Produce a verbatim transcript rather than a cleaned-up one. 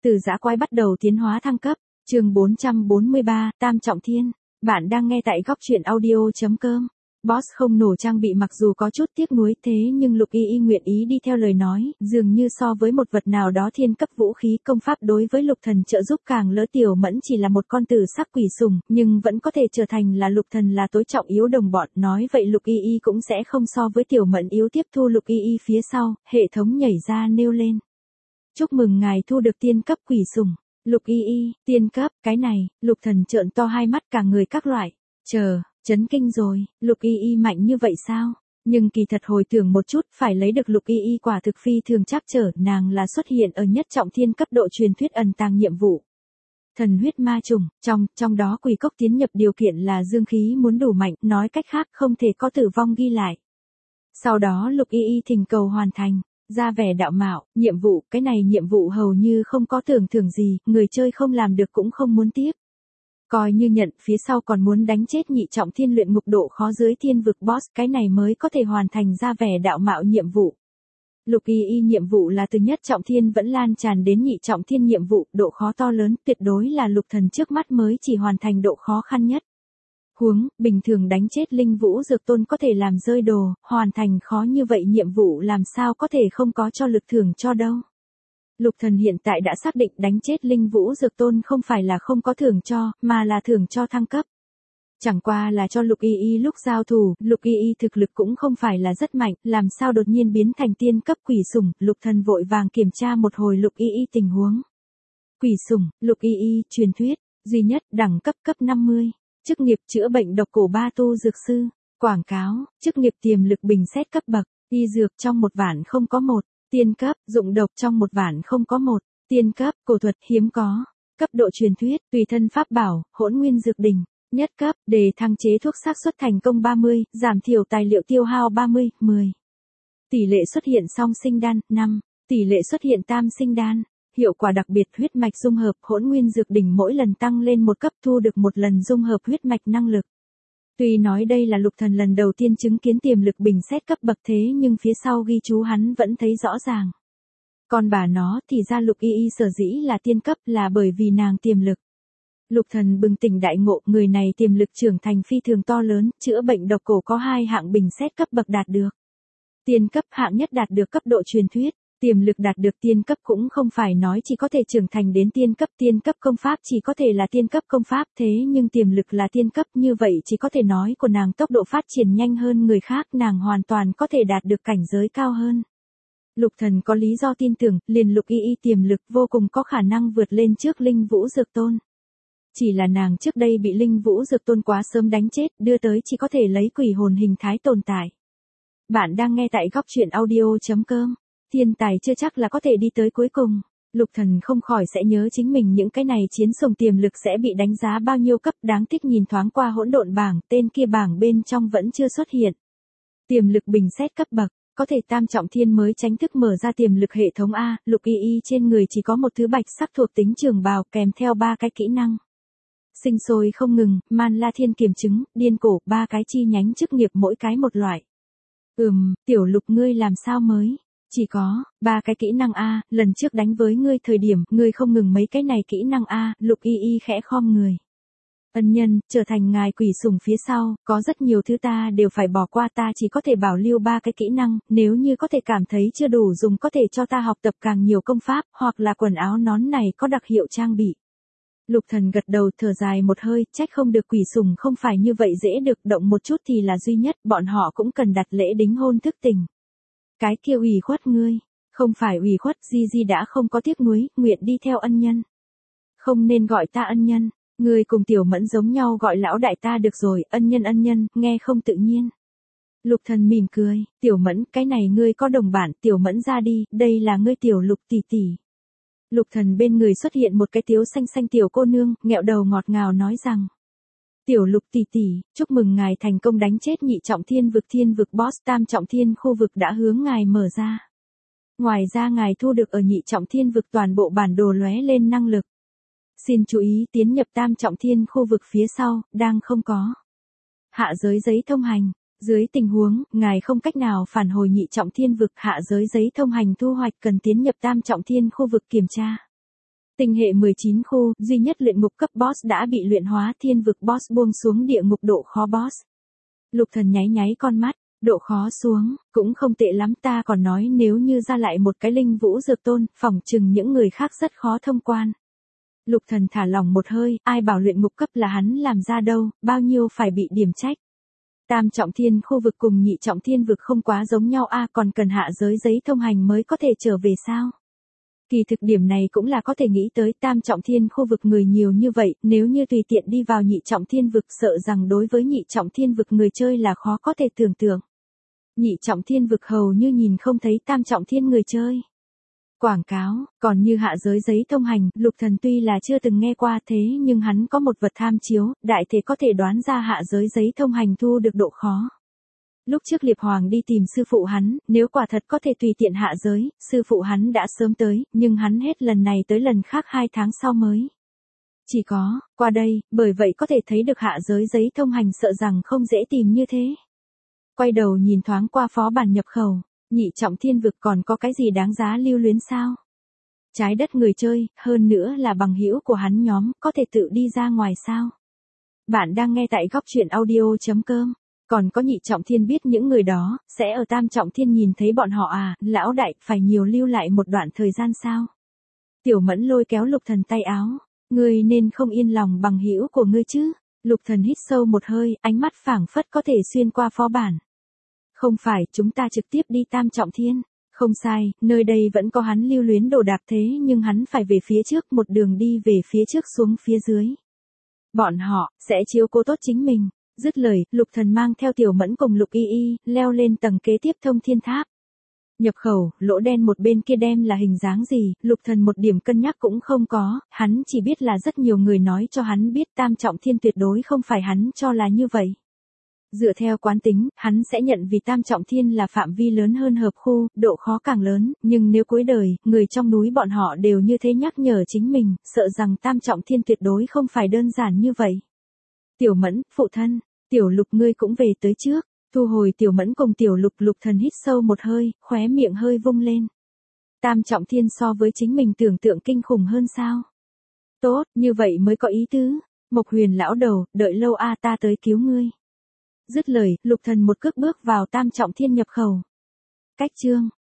Từ dã quái bắt đầu tiến hóa thăng cấp, chương bốn trăm bốn mươi ba, Tam Trọng Thiên. Bạn đang nghe tại góc truyện audio chấm com. Boss không nổ trang bị mặc dù có chút tiếc nuối thế nhưng Lục Y Y nguyện ý đi theo lời nói, dường như so với một vật nào đó thiên cấp vũ khí công pháp đối với Lục Thần trợ giúp càng lỡ. Tiểu Mẫn chỉ là một con tử sắc quỷ sùng, nhưng vẫn có thể trở thành là Lục Thần là tối trọng yếu đồng bọn, nói vậy Lục Y Y cũng sẽ không so với Tiểu Mẫn yếu. Tiếp thu Lục Y Y phía sau, hệ thống nhảy ra nêu lên. Chúc mừng ngài thu được tiên cấp quỷ sùng. Lục Y Y, tiên cấp, cái này, Lục Thần trợn to hai mắt cả người các loại. Chờ, chấn kinh rồi, Lục Y Y mạnh như vậy sao? Nhưng kỳ thật hồi tưởng một chút, phải lấy được Lục Y Y quả thực phi thường trắc trở, nàng là xuất hiện ở nhất trọng thiên cấp độ truyền thuyết ẩn tàng nhiệm vụ. Thần huyết ma trùng, trong, trong đó quỷ cốc tiến nhập điều kiện là dương khí muốn đủ mạnh, nói cách khác không thể có tử vong ghi lại. Sau đó Lục Y Y thỉnh cầu hoàn thành. Ra vẻ đạo mạo, nhiệm vụ, cái này nhiệm vụ hầu như không có tưởng thưởng gì, người chơi không làm được cũng không muốn tiếp. Coi như nhận, phía sau còn muốn đánh chết nhị trọng thiên luyện ngục độ khó dưới thiên vực boss, cái này mới có thể hoàn thành ra vẻ đạo mạo nhiệm vụ. Lục Y Y nhiệm vụ là từ nhất trọng thiên vẫn lan tràn đến nhị trọng thiên nhiệm vụ, độ khó to lớn, tuyệt đối là Lục Thần trước mắt mới chỉ hoàn thành độ khó khăn nhất. Huống, bình thường đánh chết linh vũ dược tôn có thể làm rơi đồ, hoàn thành khó như vậy nhiệm vụ làm sao có thể không có cho lực thưởng cho đâu. Lục Thần hiện tại đã xác định đánh chết linh vũ dược tôn không phải là không có thưởng cho, mà là thưởng cho thăng cấp. Chẳng qua là cho Lục Y Y lúc giao thủ, Lục Y Y thực lực cũng không phải là rất mạnh, làm sao đột nhiên biến thành tiên cấp quỷ sủng. Lục Thần vội vàng kiểm tra một hồi Lục Y Y tình huống. Quỷ sủng, Lục Y Y, truyền thuyết, duy nhất, đẳng cấp cấp năm mươi. Chức nghiệp chữa bệnh độc cổ ba tu dược sư. Quảng cáo, chức nghiệp tiềm lực bình xét cấp bậc, y dược trong một vạn không có một, tiên cấp, dụng độc trong một vạn không có một, tiên cấp, cổ thuật hiếm có, cấp độ truyền thuyết, tùy thân pháp bảo, hỗn nguyên dược đỉnh, nhất cấp, đề thăng chế thuốc xác suất thành công ba mươi, giảm thiểu tài liệu tiêu hao ba mươi, mười. Tỷ lệ xuất hiện song sinh đan, năm, tỷ lệ xuất hiện tam sinh đan. Hiệu quả đặc biệt huyết mạch dung hợp, hỗn nguyên dược đỉnh mỗi lần tăng lên một cấp thu được một lần dung hợp huyết mạch năng lực. Tuy nói đây là Lục Thần lần đầu tiên chứng kiến tiềm lực bình xét cấp bậc thế nhưng phía sau ghi chú hắn vẫn thấy rõ ràng. Còn bà nó thì ra Lục Y Y sở dĩ là tiên cấp là bởi vì nàng tiềm lực. Lục Thần bừng tỉnh đại ngộ, người này tiềm lực trưởng thành phi thường to lớn, chữa bệnh độc cổ có hai hạng bình xét cấp bậc đạt được. Tiên cấp hạng nhất đạt được cấp độ truyền thuyết. Tiềm lực đạt được tiên cấp cũng không phải nói chỉ có thể trưởng thành đến tiên cấp, tiên cấp công pháp chỉ có thể là tiên cấp công pháp thế nhưng tiềm lực là tiên cấp như vậy chỉ có thể nói của nàng tốc độ phát triển nhanh hơn người khác, nàng hoàn toàn có thể đạt được cảnh giới cao hơn. Lục Thần có lý do tin tưởng, liền Lục Y Y tiềm lực vô cùng có khả năng vượt lên trước linh vũ dược tôn. Chỉ là nàng trước đây bị linh vũ dược tôn quá sớm đánh chết, đưa tới chỉ có thể lấy quỷ hồn hình thái tồn tại. Bạn đang nghe tại góc truyện audio chấm com. Thiên tài chưa chắc là có thể đi tới cuối cùng. Lục Thần không khỏi sẽ nhớ chính mình những cái này chiến sùng tiềm lực sẽ bị đánh giá bao nhiêu cấp, đáng tiếc nhìn thoáng qua hỗn độn bảng, tên kia bảng bên trong vẫn chưa xuất hiện. Tiềm lực bình xét cấp bậc, có thể tam trọng thiên mới chính thức mở ra tiềm lực hệ thống A, Lục Y Y trên người chỉ có một thứ bạch sắc thuộc tính trường bào kèm theo ba cái kỹ năng. Sinh sôi không ngừng, man la thiên kiểm chứng, điên cổ, ba cái chi nhánh chức nghiệp mỗi cái một loại. Ừm, tiểu Lục ngươi làm sao mới? Chỉ có, ba cái kỹ năng A, lần trước đánh với ngươi thời điểm, ngươi không ngừng mấy cái này kỹ năng A, Lục Y Y khẽ khom người. Ân nhân, trở thành ngài quỷ sủng phía sau, có rất nhiều thứ ta đều phải bỏ qua, ta chỉ có thể bảo lưu ba cái kỹ năng, nếu như có thể cảm thấy chưa đủ dùng có thể cho ta học tập càng nhiều công pháp, hoặc là quần áo nón này có đặc hiệu trang bị. Lục Thần gật đầu thở dài một hơi, trách không được quỷ sủng không phải như vậy dễ được, động một chút thì là duy nhất, bọn họ cũng cần đặt lễ đính hôn thức tình. Cái kia ủy khuất ngươi, không phải ủy khuất, Di Di đã không có tiếc nuối, nguyện đi theo ân nhân. Không nên gọi ta ân nhân, ngươi cùng Tiểu Mẫn giống nhau gọi lão đại ta được rồi, ân nhân ân nhân, nghe không tự nhiên. Lục Thần mỉm cười, Tiểu Mẫn, cái này ngươi có đồng bản, Tiểu Mẫn ra đi, đây là ngươi Tiểu Lục tỷ tỷ. Lục Thần bên người xuất hiện một cái tiếu xanh xanh tiểu cô nương, nghẹo đầu ngọt ngào nói rằng. Tiểu Lục tỷ tỷ, chúc mừng ngài thành công đánh chết nhị trọng thiên vực thiên vực boss, tam trọng thiên khu vực đã hướng ngài mở ra. Ngoài ra ngài thu được ở nhị trọng thiên vực toàn bộ bản đồ lóe lên năng lực. Xin chú ý tiến nhập tam trọng thiên khu vực phía sau, đang không có. Hạ giới giấy thông hành, dưới tình huống, ngài không cách nào phản hồi nhị trọng thiên vực, hạ giới giấy thông hành thu hoạch cần tiến nhập tam trọng thiên khu vực kiểm tra. Tinh hệ mười chín khu, duy nhất luyện ngục cấp boss đã bị luyện hóa, thiên vực boss buông xuống địa ngục, độ khó boss. Lục Thần nháy nháy con mắt, độ khó xuống, cũng không tệ lắm, ta còn nói nếu như ra lại một cái linh vũ dược tôn, phỏng chừng những người khác rất khó thông quan. Lục Thần thả lỏng một hơi, ai bảo luyện ngục cấp là hắn làm ra đâu, bao nhiêu phải bị điểm trách. Tam trọng thiên khu vực cùng nhị trọng thiên vực không quá giống nhau a, à, còn cần hạ giới giấy thông hành mới có thể trở về sao? Kỳ thực điểm này cũng là có thể nghĩ tới, tam trọng thiên khu vực người nhiều như vậy, nếu như tùy tiện đi vào nhị trọng thiên vực sợ rằng đối với nhị trọng thiên vực người chơi là khó có thể tưởng tượng. Nhị trọng thiên vực hầu như nhìn không thấy tam trọng thiên người chơi. Quảng cáo, còn như hạ giới giấy thông hành, Lục Thần tuy là chưa từng nghe qua thế nhưng hắn có một vật tham chiếu, đại thể có thể đoán ra hạ giới giấy thông hành thu được độ khó. Lúc trước Liệp Hoàng đi tìm sư phụ hắn, nếu quả thật có thể tùy tiện hạ giới, sư phụ hắn đã sớm tới, nhưng hắn hết lần này tới lần khác hai tháng sau mới. Chỉ có, qua đây, bởi vậy có thể thấy được hạ giới giấy thông hành sợ rằng không dễ tìm như thế. Quay đầu nhìn thoáng qua phó bản nhập khẩu, nhị trọng thiên vực còn có cái gì đáng giá lưu luyến sao? Trái đất người chơi, hơn nữa là bằng hữu của hắn nhóm, có thể tự đi ra ngoài sao? Bạn đang nghe tại góc truyện audio chấm com. Còn có nhị trọng thiên biết những người đó, sẽ ở tam trọng thiên nhìn thấy bọn họ à, lão đại, phải nhiều lưu lại một đoạn thời gian sao? Tiểu Mẫn lôi kéo Lục Thần tay áo, ngươi nên không yên lòng bằng hữu của ngươi chứ? Lục Thần hít sâu một hơi, ánh mắt phảng phất có thể xuyên qua phó bản. Không phải, chúng ta trực tiếp đi tam trọng thiên. Không sai, nơi đây vẫn có hắn lưu luyến đồ đạc thế nhưng hắn phải về phía trước, một đường đi về phía trước xuống phía dưới. Bọn họ, sẽ chiếu cố tốt chính mình. Dứt lời, Lục Thần mang theo Tiểu Mẫn cùng Lục Y Y, leo lên tầng kế tiếp thông thiên tháp. Nhập khẩu, lỗ đen một bên kia đem là hình dáng gì, Lục Thần một điểm cân nhắc cũng không có, hắn chỉ biết là rất nhiều người nói cho hắn biết tam trọng thiên tuyệt đối không phải hắn cho là như vậy. Dựa theo quán tính, hắn sẽ nhận vì tam trọng thiên là phạm vi lớn hơn hợp khu, độ khó càng lớn, nhưng nếu cuối đời, người trong núi bọn họ đều như thế nhắc nhở chính mình, sợ rằng tam trọng thiên tuyệt đối không phải đơn giản như vậy. Tiểu Mẫn, phụ thân, Tiểu Lục ngươi cũng về tới trước, thu hồi Tiểu Mẫn cùng Tiểu Lục. Lục Thần hít sâu một hơi, khóe miệng hơi vung lên. Tam trọng thiên so với chính mình tưởng tượng kinh khủng hơn sao? Tốt, như vậy mới có ý tứ. Mộc Huyền lão đầu, đợi lâu a à, ta tới cứu ngươi. Dứt lời, Lục Thần một cước bước vào tam trọng thiên nhập khẩu. Cách chương